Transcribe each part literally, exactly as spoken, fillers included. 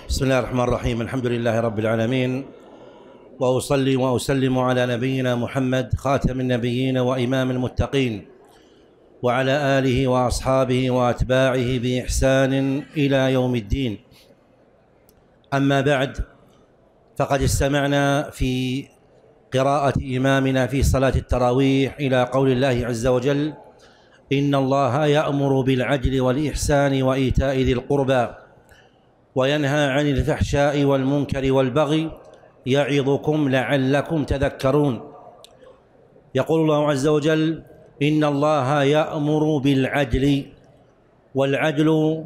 بسم الله الرحمن الرحيم. الحمد لله رب العالمين، وأصلي وأسلم على نبينا محمد خاتم النبيين وإمام المتقين، وعلى آله وأصحابه وأتباعه بإحسان إلى يوم الدين. أما بعد، فقد استمعنا في قراءة إمامنا في صلاة التراويح إلى قول الله عز وجل: إن الله يأمر بالعدل والإحسان وإيتاء ذي القربى وينهى عن الفحشاء والمنكر والبغي يعظكم لعلكم تذكرون. يقول الله عز وجل: إن الله يأمر بالعدل، والعدل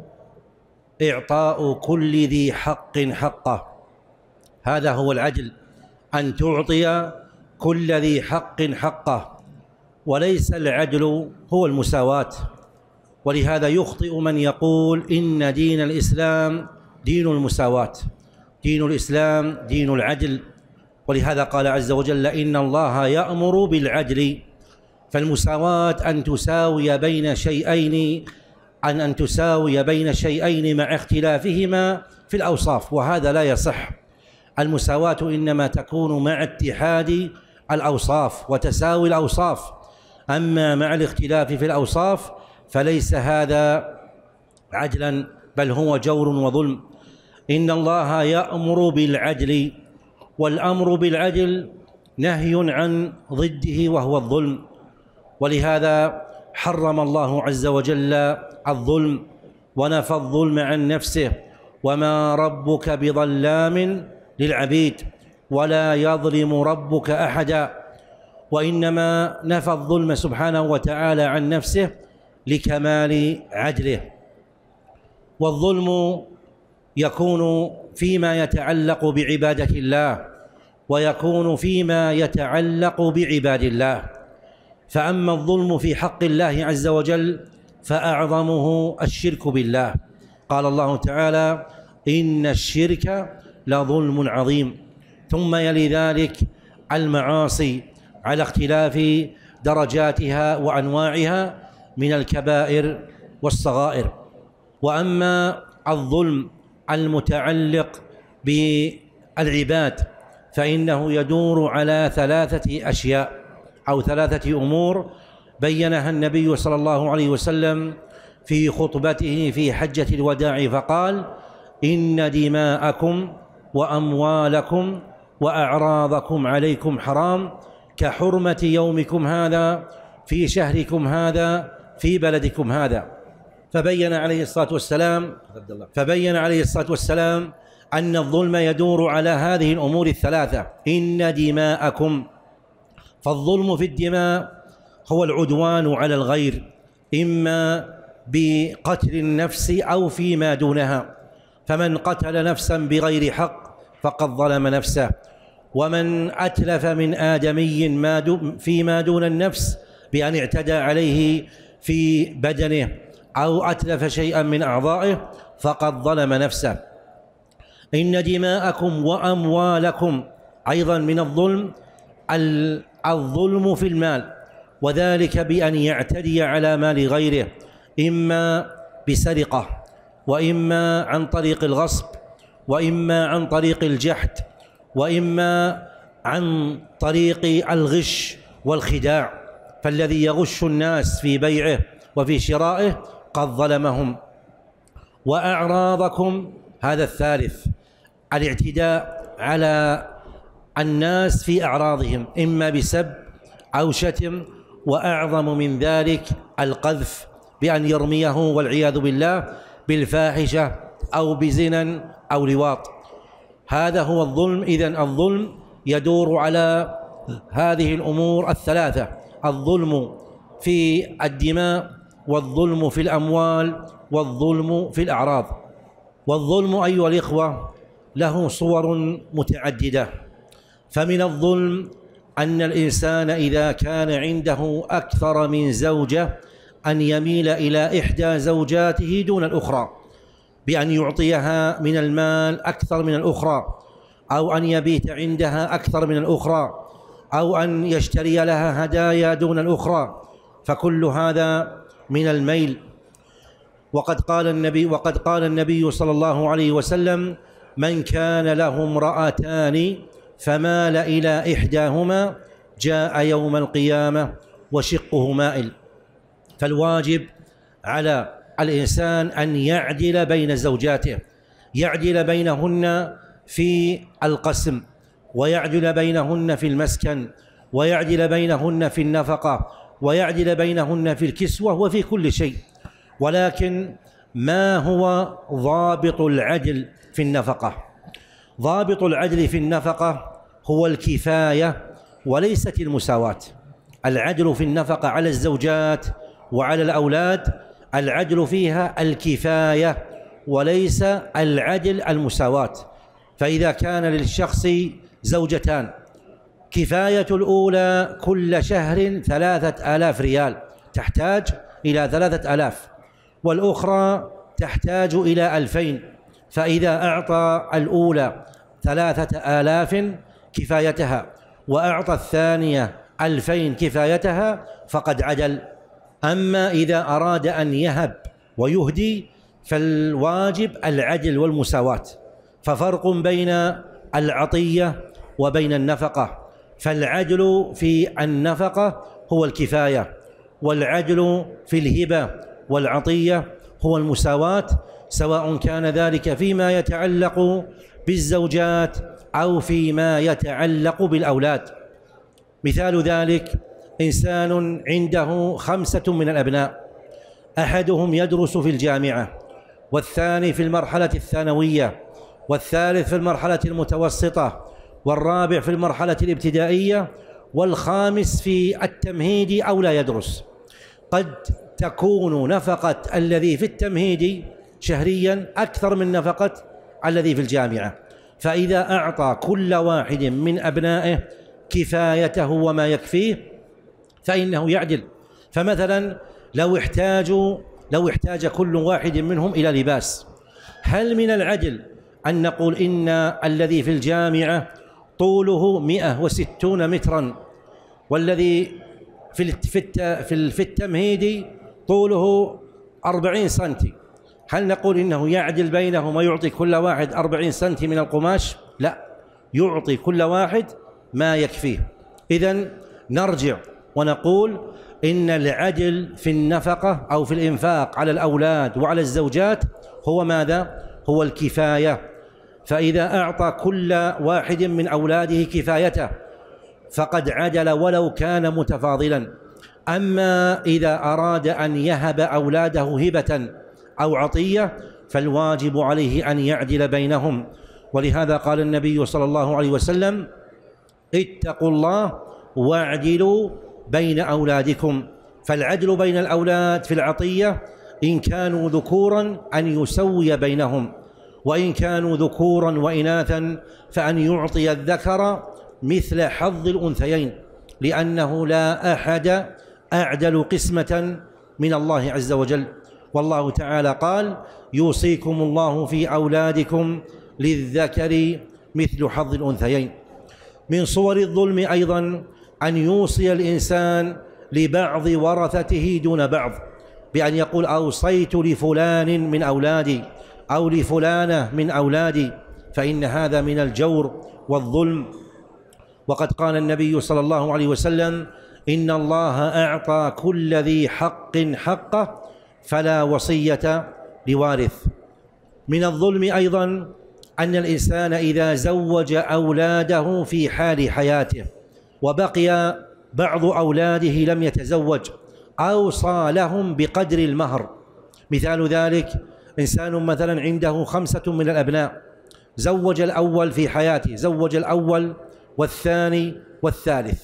إعطاء كل ذي حق حقه، هذا هو العدل، أن تعطي كل ذي حق حقه، وليس العدل هو المساواة. ولهذا يخطئ من يقول إن دين الإسلام دين المساواة، دين الإسلام دين العدل. ولهذا قال عز وجل: إن الله يأمر بالعدل، فالمساواة أن تساوي بين شيئين أن أن تساوي بين شيئين مع اختلافهما في الأوصاف، وهذا لا يصح. المساواة إنما تكون مع اتحاد الأوصاف وتساوي الأوصاف، أما مع الاختلاف في الأوصاف فليس هذا عدلا، بل هو جور وظلم. إن الله يأمر بالعدل، والأمر بالعدل نهي عن ضده وهو الظلم، ولهذا حرم الله عز وجل الظلم ونفى الظلم عن نفسه: وما ربك بظلام للعبيد ولا يظلم ربك أحدا. وإنما نفى الظلم سبحانه وتعالى عن نفسه لكمال عدله. والظلم يكون فيما يتعلق بعبادة الله، ويكون فيما يتعلق بعباد الله. فأما الظلم في حق الله عز وجل فأعظمه الشرك بالله. قال الله تعالى: إن الشرك لظلم عظيم. ثم يلي ذلك المعاصي على اختلاف درجاتها وأنواعها من الكبائر والصغائر. وأما الظلم المتعلق بالعباد فإنه يدور على ثلاثة أشياء أو ثلاثة أمور بينها النبي صلى الله عليه وسلم في خطبته في حجة الوداع، فقال: إن دماءكم وأموالكم وأعراضكم عليكم حرام كحرمة يومكم هذا في شهركم هذا في بلدكم هذا. فبين عليه الصلاة والسلام فبين عليه الصلاة والسلام أن الظلم يدور على هذه الأمور الثلاثة: إن دماءكم، فالظلم في الدماء هو العدوان على الغير، إما بقتل النفس أو فيما دونها. فمن قتل نفسا بغير حق فقد ظلم نفسه، ومن أتلف من آدمي ما فيما دون النفس بأن اعتدى عليه في بدنه أو أتلف شيئا من أعضائه فقد ظلم نفسه. إن دماءكم وأموالكم أيضا من الظلم الظلم في المال، وذلك بأن يعتدي على مال غيره، إما بسرقة، وإما عن طريق الغصب، وإما عن طريق الجحد، وإما عن طريق الغش والخداع. فالذي يغش الناس في بيعه وفي شرائه قد ظلمهم. وأعراضكم هذا الثالث، الاعتداء على الناس في أعراضهم، إما بسب أو شتم، وأعظم من ذلك القذف بأن يرميه والعياذ بالله بالفاحشة أو بزنا أو لواط. هذا هو الظلم. إذن الظلم يدور على هذه الأمور الثلاثة: الظلم في الدماء، والظلم في الأموال، والظلم في الأعراض. والظلم أيها الإخوة له صور متعددة. فمن الظلم أن الإنسان إذا كان عنده أكثر من زوجة أن يميل إلى إحدى زوجاته دون الأخرى بأن يعطيها من المال أكثر من الأخرى، أو أن يبيت عندها أكثر من الأخرى، أو أن يشتري لها هدايا دون الأخرى. فكل هذا من الميل. وقد قال النبي وقد قال النبي صلى الله عليه وسلم: من كان له امرأتان فمال إلى إحداهما جاء يوم القيامة وشقه مائل. فالواجب على الإنسان أن يعدل بين زوجاته، يعدل بينهن في القسم، ويعدل بينهن في المسكن، ويعدل بينهن في النفقة، ويعدل بينهن في الكسوة وفي كل شيء. ولكن ما هو ضابط العدل في النفقة؟ ضابط العدل في النفقة هو الكفاية وليست المساواة. العدل في النفقة على الزوجات وعلى الأولاد العدل فيها الكفاية وليس العدل المساواة. فإذا كان للشخص زوجتان، كفاية الأولى كل شهر ثلاثة آلاف ريال، تحتاج إلى ثلاثة آلاف، والأخرى تحتاج إلى ألفين. فإذا أعطى الأولى ثلاثة آلاف كفايتها وأعطى الثانية ألفين كفايتها فقد عدل. أما إذا أراد أن يهب ويهدي فالواجب العدل والمساواة. ففرق بين العطية وبين النفقة، فالعدل في النفقة هو الكفاية، والعدل في الهبة والعطية هو المساواة، سواء كان ذلك فيما يتعلق بالزوجات أو فيما يتعلق بالأولاد. مثال ذلك إنسان عنده خمسة من الأبناء، أحدهم يدرس في الجامعة، والثاني في المرحلة الثانوية، والثالث في المرحلة المتوسطة، والرابع في المرحلة الابتدائية، والخامس في التمهيدي أو لا يدرس. قد تكون نفقة الذي في التمهيدي شهريا أكثر من نفقة الذي في الجامعة، فإذا أعطى كل واحد من أبنائه كفايته وما يكفيه فإنه يعدل. فمثلا لو احتاجوا لو احتاج كل واحد منهم إلى لباس، هل من العدل أن نقول إن الذي في الجامعة طوله مئة وستون مترا والذي في في التمهيدي طوله أربعين سنتي، هل نقول إنه يعدل بينهم ويعطي كل واحد أربعين سنتي من القماش؟ لا، يعطي كل واحد ما يكفيه. إذن نرجع ونقول إن العدل في النفقة أو في الإنفاق على الأولاد وعلى الزوجات هو ماذا؟ هو الكفاية. فإذا أعطى كل واحد من أولاده كفايته فقد عدل ولو كان متفاضلا. أما إذا أراد أن يهب أولاده هبة أو عطية فالواجب عليه أن يعدل بينهم. ولهذا قال النبي صلى الله عليه وسلم: اتقوا الله واعدلوا بين أولادكم. فالعدل بين الأولاد في العطية إن كانوا ذكورا أن يسوي بينهم، وإن كانوا ذكورا وإناثا فأن يعطي الذكر مثل حظ الأنثيين، لأنه لا أحد أعدل قسمة من الله عز وجل. والله تعالى قال: يوصيكم الله في أولادكم للذكر مثل حظ الأنثيين. من صور الظلم أيضا أن يوصي الإنسان لبعض ورثته دون بعض، بأن يقول: أوصيت لفلان من أولادي أو لفلانة من أولادي، فإن هذا من الجور والظلم. وقد قال النبي صلى الله عليه وسلم: إن الله أعطى كل ذي حق حقه فلا وصية لوارث. من الظلم أيضا أن الإنسان إذا زوج أولاده في حال حياته وبقي بعض أولاده لم يتزوج أوصى لهم بقدر المهر. مثال ذلك إنسان مثلا عنده خمسة من الأبناء، زوج الأول في حياته، زوج الأول والثاني والثالث،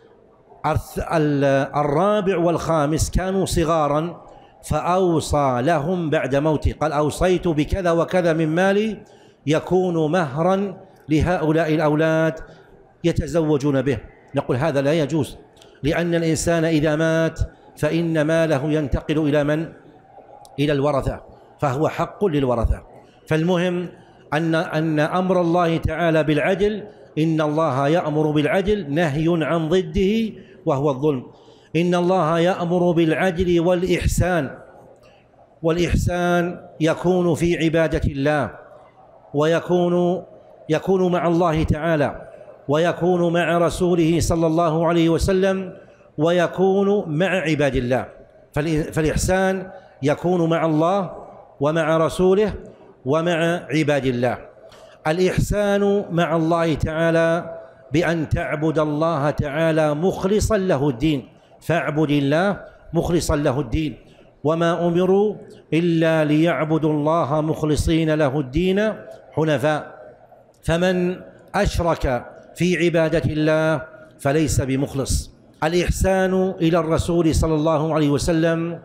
الرابع والخامس كانوا صغارا فأوصى لهم بعد موته، قال: أوصيت بكذا وكذا من مالي يكون مهرا لهؤلاء الأولاد يتزوجون به. نقول هذا لا يجوز، لأن الإنسان إذا مات فإن ماله ينتقل إلى من؟ إلى الورثة، فهو حق للورثة. فالمهم أن أن أمر الله تعالى بالعدل، إن الله يأمر بالعدل نهي عن ضده وهو الظلم. إن الله يأمر بالعدل والإحسان، والإحسان يكون في عبادة الله، ويكون يكون مع الله تعالى، ويكون مع رسوله صلى الله عليه وسلم، ويكون مع عباد الله. فالإحسان يكون مع الله ومع رسوله ومع عباد الله. الإحسان مع الله تعالى بأن تعبد الله تعالى مخلصا له الدين، فاعبد الله مخلصا له الدين، وما أمروا إلا ليعبدوا الله مخلصين له الدين حنفاء. فمن أشرك في عبادة الله فليس بمخلص. الإحسان إلى الرسول صلى الله عليه وسلم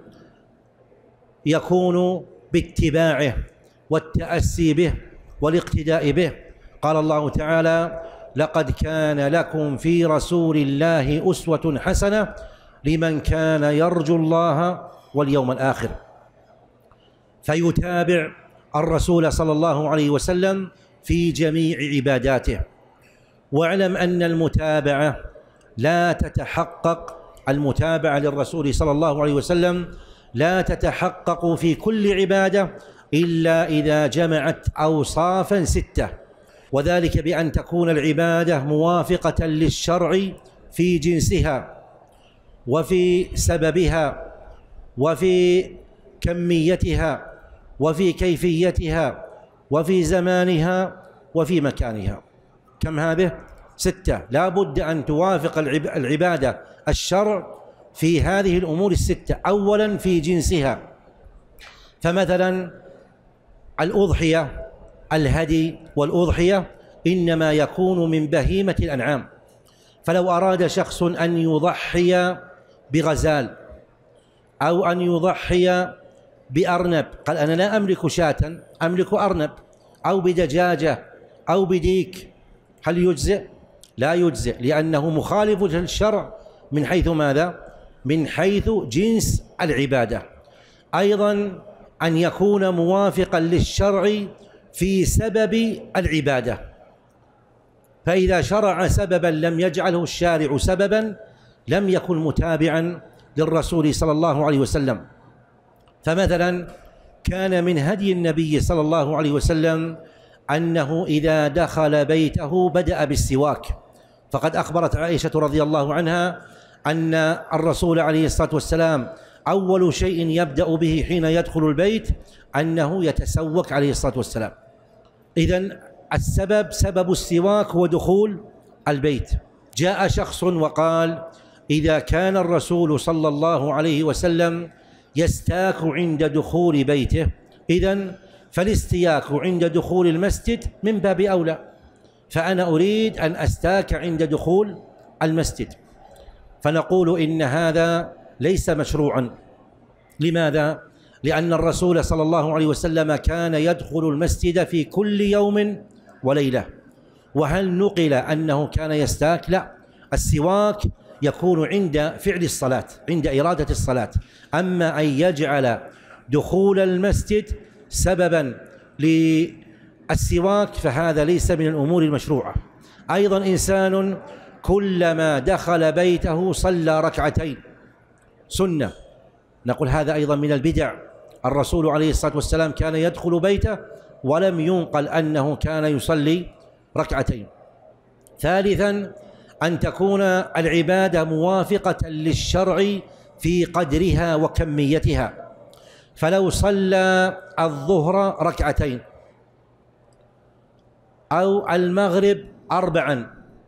يكون باتباعه والتأسي به والاقتداء به. قال الله تعالى: لقد كان لكم في رسول الله أسوة حسنة لمن كان يرجو الله واليوم الآخر. فيتابع الرسول صلى الله عليه وسلم في جميع عباداته. واعلم أن المتابعة لا تتحقق المتابعة للرسول صلى الله عليه وسلم لا تتحقق في كل عبادة إلا إذا جمعت أوصافا ستة، وذلك بأن تكون العبادة موافقة للشرع في جنسها وفي سببها وفي كميتها وفي كيفيتها وفي زمانها وفي مكانها. كم هذه؟ ستة. لا بد أن توافق العبادة الشرع في هذه الأمور الستة. أولا في جنسها، فمثلا الأضحية، الهدي والأضحية إنما يكون من بهيمة الأنعام. فلو أراد شخص أن يضحي بغزال أو أن يضحي بأرنب، قال: أنا لا أملك شاة، أملك أرنب، أو بدجاجة أو بديك، هل يجزئ؟ لا يجزئ، لأنه مخالف للشرع من حيث ماذا؟ من حيث جنس العبادة. أيضا أن يكون موافقا للشرع في سبب العبادة، فإذا شرع سببا لم يجعله الشارع سببا لم يكن متابعا للرسول صلى الله عليه وسلم. فمثلا كان من هدي النبي صلى الله عليه وسلم أنه إذا دخل بيته بدأ بالسواك، فقد أخبرت عائشة رضي الله عنها أن الرسول عليه الصلاة والسلام أول شيء يبدأ به حين يدخل البيت أنه يتسوك عليه الصلاة والسلام. إذن السبب سبب السواك هو دخول البيت. جاء شخص وقال: إذا كان الرسول صلى الله عليه وسلم يستاك عند دخول بيته، إذن فالاستياك عند دخول المسجد من باب أولى، فأنا أريد أن أستاك عند دخول المسجد. فنقول إن هذا ليس مشروعا. لماذا؟ لأن الرسول صلى الله عليه وسلم كان يدخل المسجد في كل يوم وليلة. وهل نقل أنه كان يستاك؟ لا، السواك يكون عند فعل الصلاة، عند إرادة الصلاة. أما أن يجعل دخول المسجد سببا للسواك فهذا ليس من الأمور المشروعة. أيضا إنسان كلما دخل بيته صلى ركعتين سنة، نقول هذا أيضا من البدع. الرسول عليه الصلاة والسلام كان يدخل بيته ولم ينقل أنه كان يصلي ركعتين. ثالثا أن تكون العبادة موافقة للشرع في قدرها وكميتها. فلو صلى الظهر ركعتين أو المغرب أربعا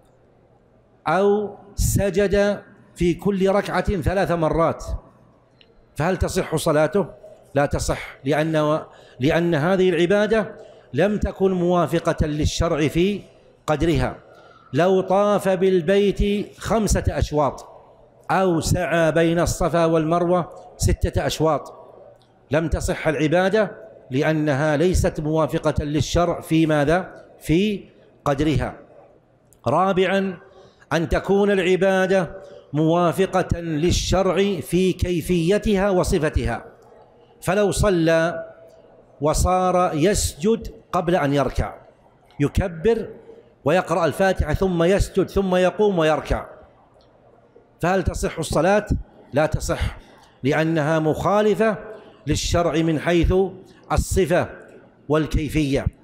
أو سجد في كل ركعة ثلاث مرات، فهل تصح صلاته؟ لا تصح، لأن لأن هذه العبادة لم تكن موافقة للشرع في قدرها. لو طاف بالبيت خمسة أشواط أو سعى بين الصفا والمروة ستة أشواط لم تصح العبادة، لأنها ليست موافقة للشرع في ماذا؟ في قدرها. رابعا أن تكون العبادة موافقة للشرع في كيفيتها وصفتها. فلو صلى وصار يسجد قبل أن يركع، يكبر ويقرأ الفاتحة ثم يسجد ثم يقوم ويركع، فهل تصح الصلاة؟ لا تصح، لأنها مخالفة للشرع من حيث الصفة والكيفية.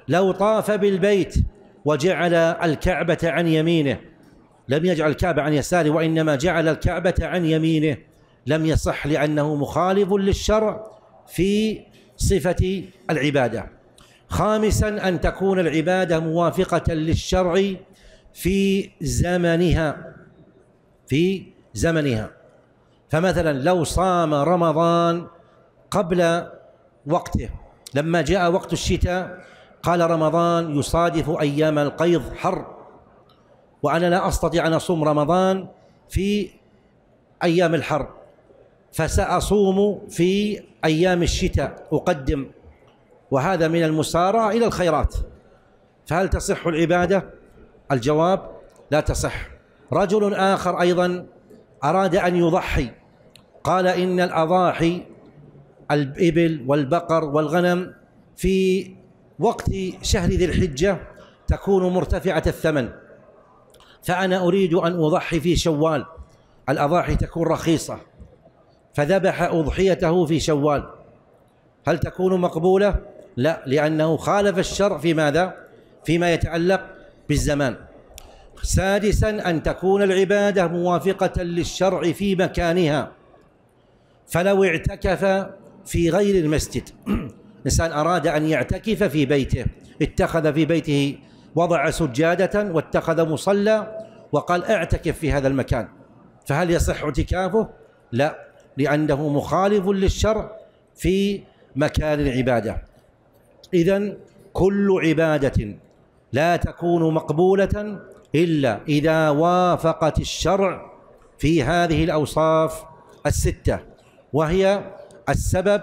لو طاف بالبيت وجعل الكعبة عن يمينه، لم يجعل الكعبة عن يساره وإنما جعل الكعبة عن يمينه، لم يصح لأنه مخالف للشرع في صفة العبادة. خامسا أن تكون العبادة موافقة للشرع في زمنها في زمنها فمثلا لو صام رمضان قبل وقته، لما جاء وقت الشتاء قال رمضان يصادف أيام القيض حر، وأنا لا أستطيع أن أصوم رمضان في أيام الحر فسأصوم في أيام الشتاء أقدم، وهذا من المسارعة إلى الخيرات، فهل تصح العبادة؟ الجواب لا تصح. رجل آخر أيضا أراد أن يضحي، قال إن الأضاحي الإبل والبقر والغنم في وقت شهر ذي الحجة تكون مرتفعة الثمن، فأنا أريد أن أضحي في شوال، الأضاحي تكون رخيصة، فذبح أضحيته في شوال، هل تكون مقبولة؟ لا، لأنه خالف الشرع في ماذا؟ فيما يتعلق بالزمان. سادسا أن تكون العبادة موافقة للشرع في مكانها، فلو اعتكف في غير المسجد، إنسان أراد أن يعتكف في بيته، اتخذ في بيته وضع سجادة واتخذ مصلى وقال اعتكف في هذا المكان، فهل يصح اعتكافه؟ لا، لأنه مخالف للشرع في مكان العبادة. إذن كل عبادة لا تكون مقبولة إلا إذا وافقت الشرع في هذه الأوصاف الستة، وهي السبب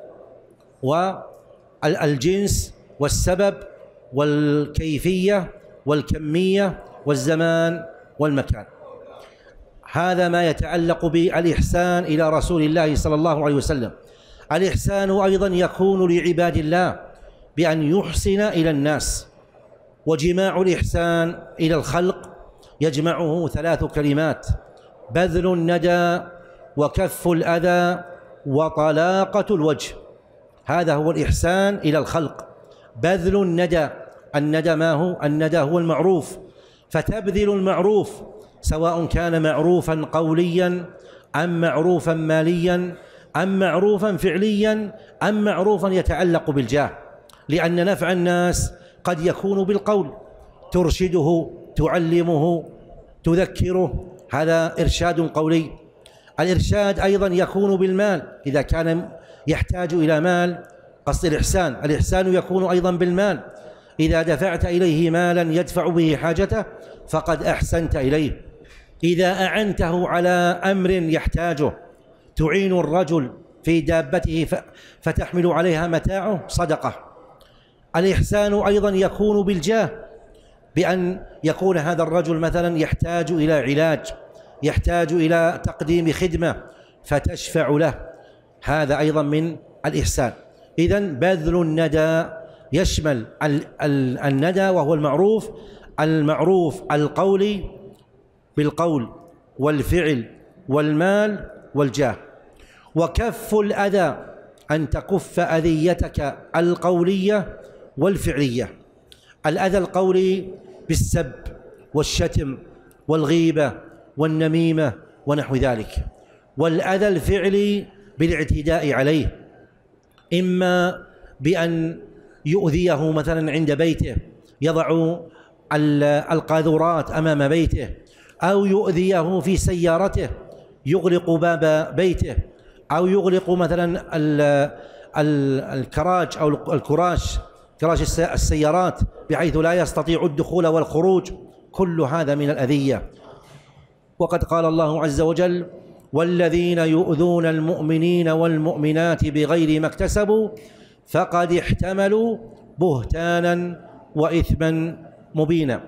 والجنس والسبب والكيفية والكمية والزمان والمكان. هذا ما يتعلق بالإحسان إلى رسول الله صلى الله عليه وسلم. الإحسان أيضا يكون لعباد الله بأن يحسن إلى الناس، وجماع الإحسان إلى الخلق يجمعه ثلاث كلمات: بذل الندى وكف الأذى وطلاقة الوجه. هذا هو الإحسان إلى الخلق، بذل الندى. الندى ما هو؟ الندى هو المعروف، فتبذل المعروف سواء كان معروفا قوليا أم معروفا ماليا أم معروفا فعليا أم معروفا يتعلق بالجاه، لأن نفع الناس قد يكون بالقول، ترشده، تعلمه، تذكره، هذا إرشاد قولي. الإرشاد أيضا يكون بالمال، إذا كان يحتاج إلى مال، قصد الإحسان. الإحسان يكون أيضا بالمال، إذا دفعت إليه مالا يدفع به حاجته فقد أحسنت إليه. إذا أعنته على أمر يحتاجه، تعين الرجل في دابته فتحمل عليها متاعه، صدقة. الإحسان أيضا يكون بالجاه، بأن يكون هذا الرجل مثلا يحتاج إلى علاج، يحتاج إلى تقديم خدمة فتشفع له، هذا أيضا من الإحسان. إذن بذل الندى يشمل الندى وهو المعروف، المعروف القولي بالقول والفعل والمال والجاه. وكف الأذى أن تكف أذيتك القولية والفعلية. الأذى القولي بالسب والشتم والغيبة والنميمة ونحو ذلك، والأذى الفعلي بالاعتداء عليه، إما بأن يؤذيه مثلا عند بيته، يضع القاذورات أمام بيته، أو يؤذيه في سيارته، يغلق باب بيته، أو يغلق مثلا الكراج أو الكراش، كراش السيارات، بحيث لا يستطيع الدخول والخروج. كل هذا من الأذية. وقد قال الله عز وجل: والذين يؤذون المؤمنين والمؤمنات بغير ما اكتسبوا فقد احتملوا بهتانا وإثما مبينا.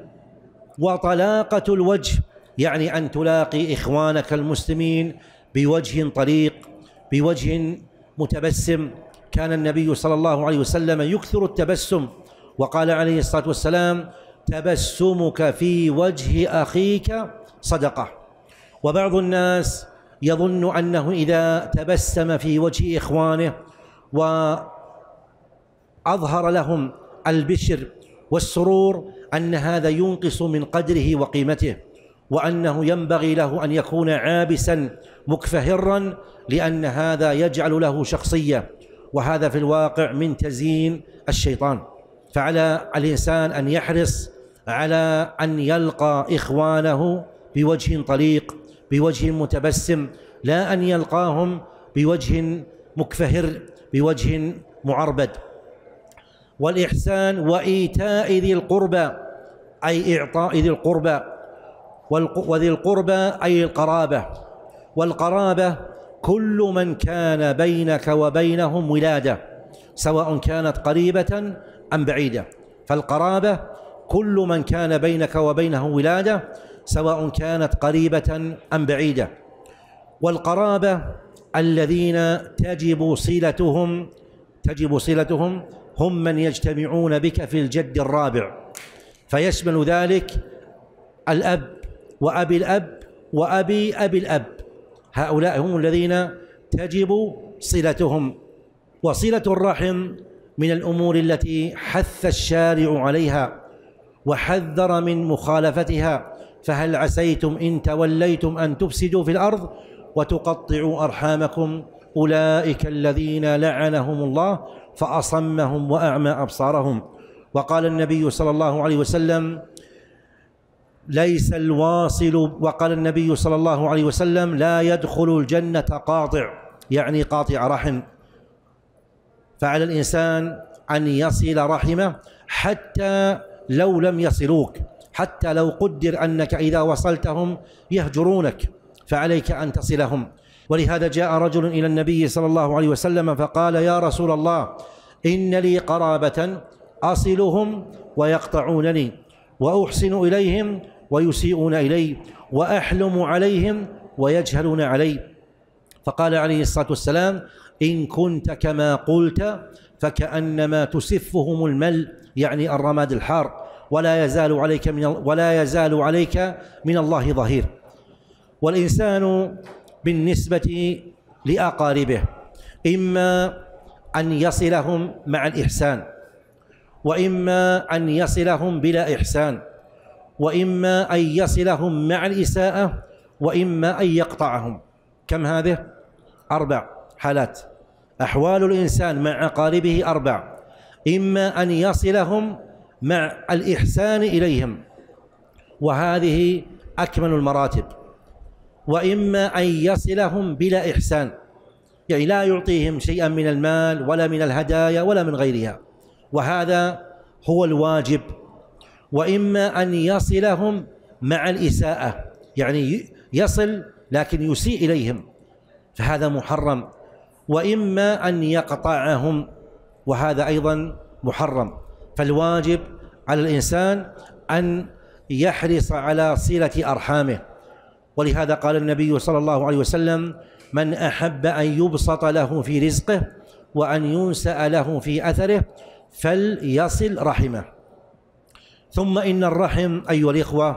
وطلاقة الوجه يعني أن تلاقي إخوانك المسلمين بوجه طليق، بوجه متبسم. كان النبي صلى الله عليه وسلم يكثر التبسم، وقال عليه الصلاة والسلام: تبسمك في وجه أخيك صدقة. وبعض الناس يظن أنه إذا تبسم في وجه إخوانه وأظهر لهم البشر والسرور أن هذا ينقص من قدره وقيمته، وأنه ينبغي له أن يكون عابسا مكفهرا، لأن هذا يجعل له شخصية، وهذا في الواقع من تزيين الشيطان. فعلى الإنسان أن يحرص على أن يلقى إخوانه بوجه طليق، بوجه متبسم، لا أن يلقاهم بوجه مكفهر، بوجه معربد. والإحسان وإيتاء ذي القربى، أي إعطاء ذي القربى، وذي القربى أي القرابة. والقرابة كل من كان بينك وبينهم ولادة، سواء كانت قريبة أم بعيدة. فالقرابة كل من كان بينك وبينه ولادة، سواء كانت قريبة أم بعيدة. والقرابة الذين تجب صلتهم تجب صلتهم هم من يجتمعون بك في الجد الرابع، فيشمل ذلك الأب وأبي الأب وأبي أبي الأب، هؤلاء هم الذين تجب صلتهم. وصلة الرحم من الأمور التي حث الشارع عليها وحذر من مخالفتها، فهل عسيتم إن توليتم أن تفسدوا في الأرض وتقطعوا أرحامكم أولئك الذين لعنهم الله فأصمهم وأعمى أبصارهم. وقال النبي صلى الله عليه وسلم ليس الواصل وقال النبي صلى الله عليه وسلم لا يدخل الجنة قاطع، يعني قاطع رحم. فعلى الإنسان أن يصل رحمه حتى لو لم يصلوك، حتى لو قدر أنك إذا وصلتهم يهجرونك، فعليك أن تصلهم. ولهذا جاء رجل إلى النبي صلى الله عليه وسلم فقال يا رسول الله إن لي قرابة أصلهم ويقطعونني، وأحسن إليهم ويسيئون إلي، وأحلم عليهم ويجهلون علي. فقال عليه الصلاة والسلام إن كنت كما قلت فكأنما تسفهم المل، يعني الرماد الحار، ولا يزال عليك من ولا يزال عليك من الله ظهير. والإنسان بالنسبة لأقاربه إما أن يصلهم مع الإحسان، وإما أن يصلهم بلا إحسان، وإما أن يصلهم مع الإساءة، وإما أن يقطعهم. كم هذه؟ أربع حالات. أحوال الإنسان مع أقاربه أربع: إما أن يصلهم مع الإحسان إليهم، وهذه أكمل المراتب، وإما أن يصلهم بلا إحسان، يعني لا يعطيهم شيئا من المال ولا من الهدايا ولا من غيرها، وهذا هو الواجب. وإما أن يصلهم مع الإساءة، يعني يصل لكن يسيء إليهم، فهذا محرم. وإما أن يقطعهم، وهذا أيضا محرم. فالواجب على الإنسان أن يحرص على صلة أرحامه. ولهذا قال النبي صلى الله عليه وسلم من أحب أن يبسط له في رزقه وأن ينسأ له في أثره فليصل رحمه. ثم إن الرحم أيها الإخوة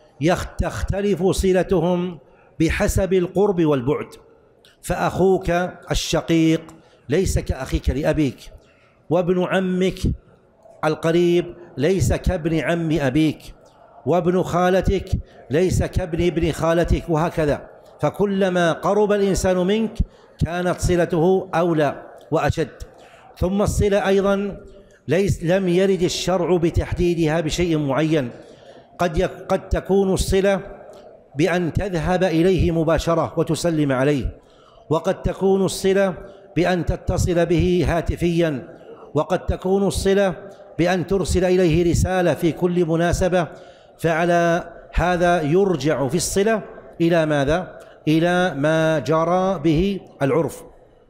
تختلف صلتهم بحسب القرب والبعد، فأخوك الشقيق ليس كأخيك لأبيك، وابن عمك القريب ليس كابن عم أبيك، وابن خالتك ليس كابن ابن خالتك، وهكذا. فكلما قرب الإنسان منك كانت صلته أولى وأشد. ثم الصلة أيضا ليس لم يرد الشرع بتحديدها بشيء معين، قد قد تكون الصلة بأن تذهب إليه مباشرة وتسلم عليه، وقد تكون الصلة بأن تتصل به هاتفيا، وقد تكون الصلة بأن ترسل إليه رسالة في كل مناسبة. فعلى هذا يرجع في الصلة إلى ماذا؟ إلى ما جرى به العرف.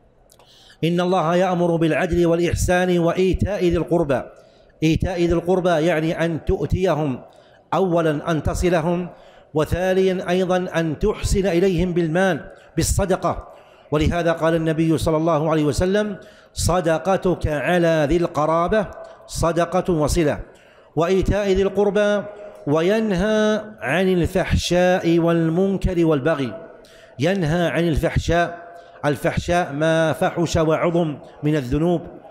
إن الله يأمر بالعدل والإحسان وإيتاء ذي القربى. إيتاء ذي القربى يعني أن تؤتيهم، أولا أن تصلهم، وثانيا أيضا أن تحسن إليهم بالمال بالصدقة. ولهذا قال النبي صلى الله عليه وسلم صدقتك على ذي القرابة صدقة وصلة. وإيتاء ذي القربى وينهى عن الفحشاء والمنكر والبغي. ينهى عن الفحشاء، الفحشاء ما فحش وعظم من الذنوب،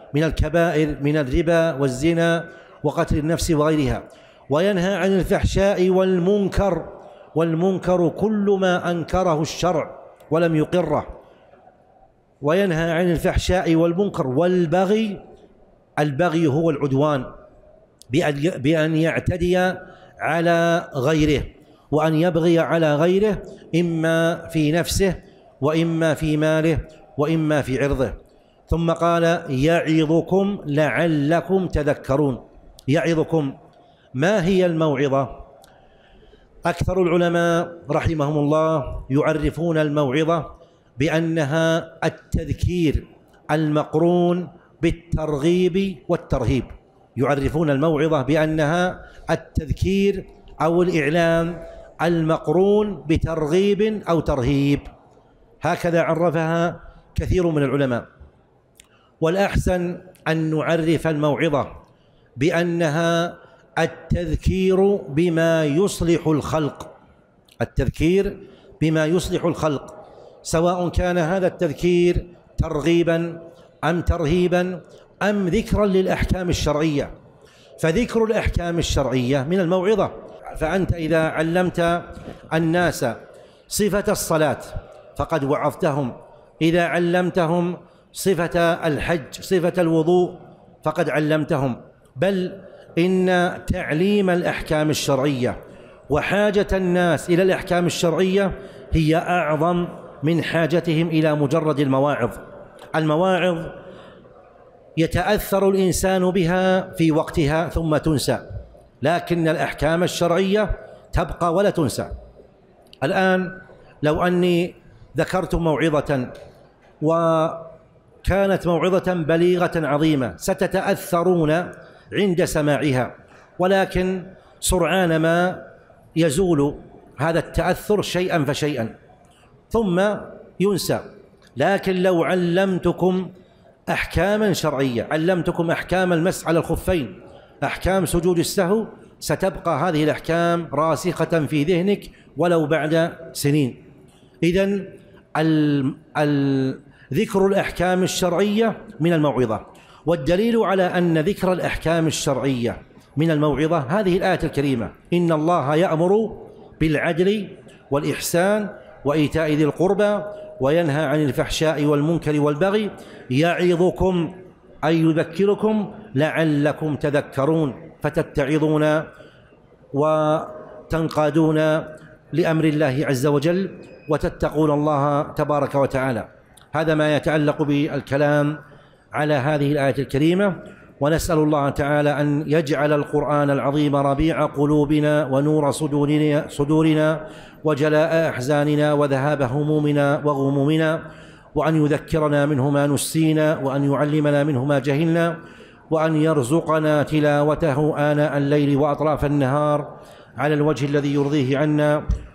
من الكبائر من الربا والزنا وقتل النفس وغيرها، وينهى عن الفحشاء والمنكر، والمنكر كل ما أنكره الشرع ولم يقره، وينهى عن الفحشاء والمنكر والبغي. البغي هو العدوان، بأن يعتدي على غيره، وأن يبغي على غيره إما في نفسه وإما في ماله وإما في عرضه. ثم قال يعظكم لعلكم تذكرون. يعظكم، ما هي الموعظة؟ أكثر العلماء رحمهم الله يعرفون الموعظة بأنها التذكير المقرون بالترغيب والترهيب. يعرفون الموعظة بأنها التذكير أو الإعلام المقرون بترغيب أو ترهيب، هكذا عرفها كثير من العلماء. والأحسن أن نعرف الموعظة بأنها التذكير بما يصلح الخلق، التذكير بما يصلح الخلق، سواء كان هذا التذكير ترغيبا أم ترهيبا أم ذكرا للأحكام الشرعية. فذكر الأحكام الشرعية من الموعظة. فأنت إذا علمت الناس صفة الصلاة فقد وعظتهم، إذا علمتهم صفة الحج صفة الوضوء فقد علمتهم. بل إن تعليم الأحكام الشرعية وحاجة الناس إلى الأحكام الشرعية هي أعظم من حاجتهم إلى مجرد المواعظ. المواعظ يتأثر الإنسان بها في وقتها ثم تنسى، لكن الأحكام الشرعية تبقى ولا تنسى. الآن لو أني ذكرت موعظة وكانت موعظة بليغة عظيمة ستتأثرون عند سماعها، ولكن سرعان ما يزول هذا التأثر شيئا فشيئا ثم ينسى. لكن لو علمتكم أحكاما شرعية، علمتكم أحكام المسح على الخفين، أحكام سجود السهو، ستبقى هذه الأحكام راسخة في ذهنك ولو بعد سنين. إذن ذكر الأحكام الشرعية من الموعظة. والدليل على أن ذكر الأحكام الشرعية من الموعظة هذه الآية الكريمة: إن الله يأمر بالعدل والإحسان وإيتاء ذي القربى وينهى عن الفحشاء والمنكر والبغي يعظكم أي يذكركم لعلكم تذكرون، فتتعظون وتنقادون لأمر الله عز وجل وتتقون الله تبارك وتعالى. هذا ما يتعلق بالكلام على هذه الآية الكريمة. ونسأل الله تعالى أن يجعل القرآن العظيم ربيع قلوبنا ونور صدورنا, صدورنا وجلاء أحزاننا وذهاب همومنا وغمومنا، وأن يذكرنا منه ما نسينا، وأن يعلمنا منه ما جهلنا، وأن يرزقنا تلاوته آناء الليل وأطراف النهار على الوجه الذي يرضيه عنا،